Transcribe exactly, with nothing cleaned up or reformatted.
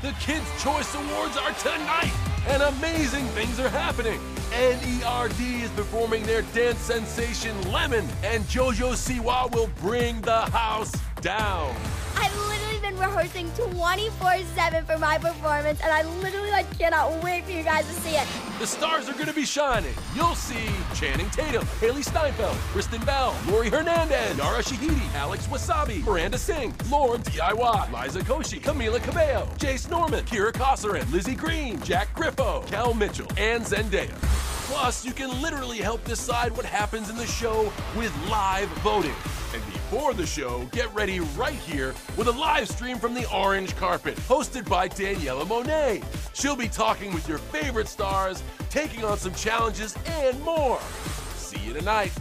The Kids' Choice Awards are tonight, and amazing things are happening. N E R D is performing their dance sensation Lemon, and JoJo Siwa will bring the house down. I've literally been rehearsing twenty-four seven for my performance, and I literally like cannot wait for you guys to see it. The stars are going to be shining. You'll see Channing Tatum, Haley Steinfeld, Kristen Bell, Lori Hernandez, Yara Shahidi, Alex Wasabi, Miranda Singh, Lauren D I Y, Liza Koshy, Camila Cabello, Jace Norman, Kira Kosserin, Lizzie Green, Jack Griffo, Cal Mitchell, and Zendaya. Plus, you can literally help decide what happens in the show with live voting. And before the show, get ready right here with a live stream from the orange carpet, hosted by Daniela Monet. She'll be talking with your favorite stars, taking on some challenges, and more. See you tonight.